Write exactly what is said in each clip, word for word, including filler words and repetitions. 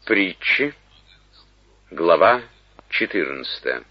Притчи, глава четырнадцатая.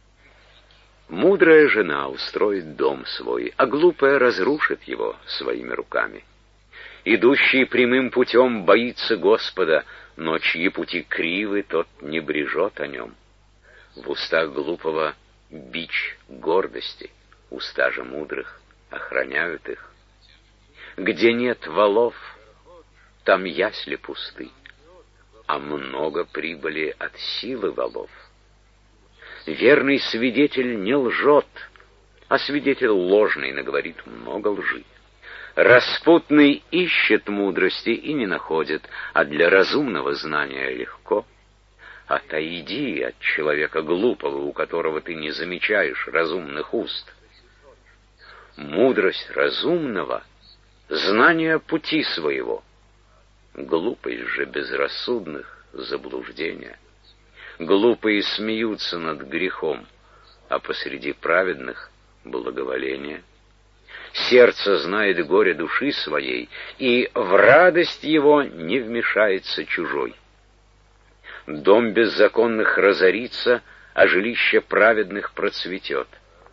Мудрая жена устроит дом свой, а глупая разрушит его своими руками. Идущий прямым путем боится Господа, но чьи пути кривы, тот не брежет о нем. В устах глупого бич гордости, уста же мудрых охраняют их. Где нет валов, там ясли пусты, а много прибыли от силы валов. Верный свидетель не лжет, а свидетель ложный наговорит много лжи. Распутный ищет мудрости и не находит, а для разумного знания легко. Отойди от человека глупого, у которого ты не замечаешь разумных уст. Мудрость разумного — знание пути своего. Глупость же безрассудных — заблуждение. Глупые смеются над грехом, а посреди праведных — благоволение. Сердце знает горе души своей, и в радость его не вмешается чужой. Дом беззаконных разорится, а жилище праведных процветет.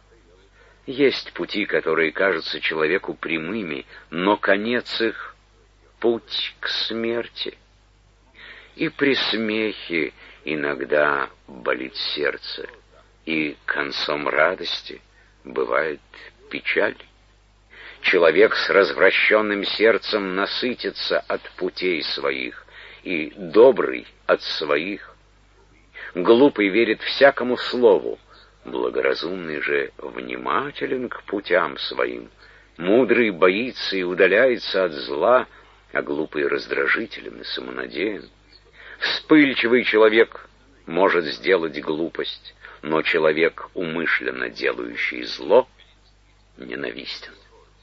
Есть пути, которые кажутся человеку прямыми, но конец их — путь к смерти. И при смехе иногда болит сердце, и концом радости бывает печаль. Человек с развращенным сердцем насытится от путей своих, и добрый от своих. Глупый верит всякому слову, благоразумный же внимателен к путям своим. Мудрый боится и удаляется от зла, а глупый раздражителен и самонадеян. Вспыльчивый человек может сделать глупость, но человек, умышленно делающий зло, ненавистен.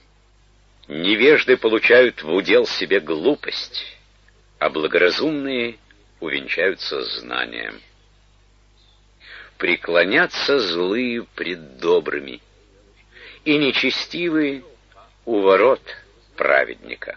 Невежды получают в удел себе глупость, а благоразумные увенчаются знанием. Преклонятся злые пред добрыми, и нечестивые у ворот праведника.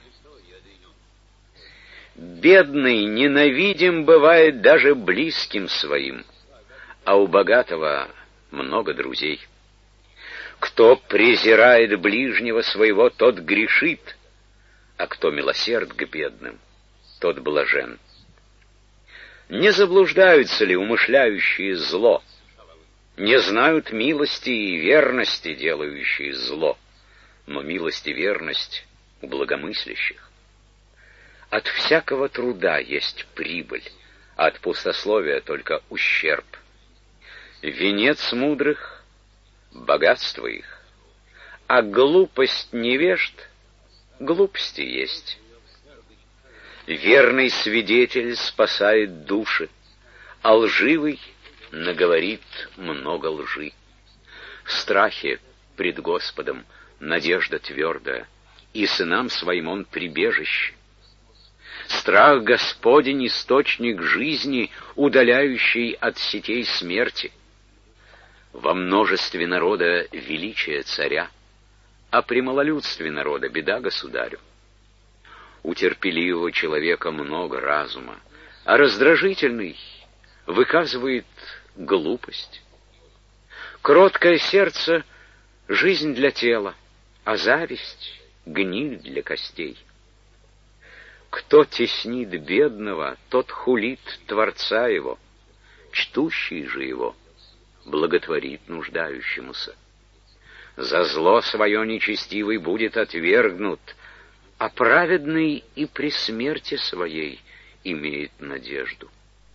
Бедный ненавидим бывает даже близким своим, а у богатого много друзей. Кто презирает ближнего своего, тот грешит, а кто милосерд к бедным, тот блажен. Не заблуждаются ли умышляющие зло? Не знают милости и верности, делающие зло, но милость и верность у благомыслящих. От всякого труда есть прибыль, а от пустословия только ущерб. Венец мудрых — богатство их, а глупость невежд — глупости есть. Верный свидетель спасает души, а лживый наговорит много лжи. В страхе пред Господом надежда твердая, и сынам своим он прибежище. Страх Господень — источник жизни, удаляющий от сетей смерти. Во множестве народа величие царя, а при малолюдстве народа беда государю. У терпеливого человека много разума, а раздражительный выказывает глупость. Кроткое сердце — жизнь для тела, а зависть — гниль для костей. Кто теснит бедного, тот хулит Творца его, чтущий же его благотворит нуждающемуся. За зло свое нечестивый будет отвергнут, а праведный и при смерти своей имеет надежду.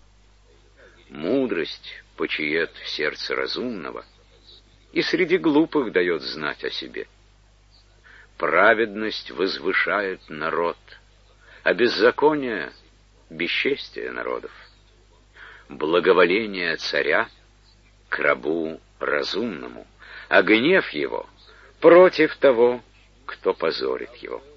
Мудрость почиет в сердце разумного и среди глупых дает знать о себе. Праведность возвышает народ, а беззаконие — бесчестие народов. Благоволение царя к рабу разумному, а гнев его против того, кто позорит его.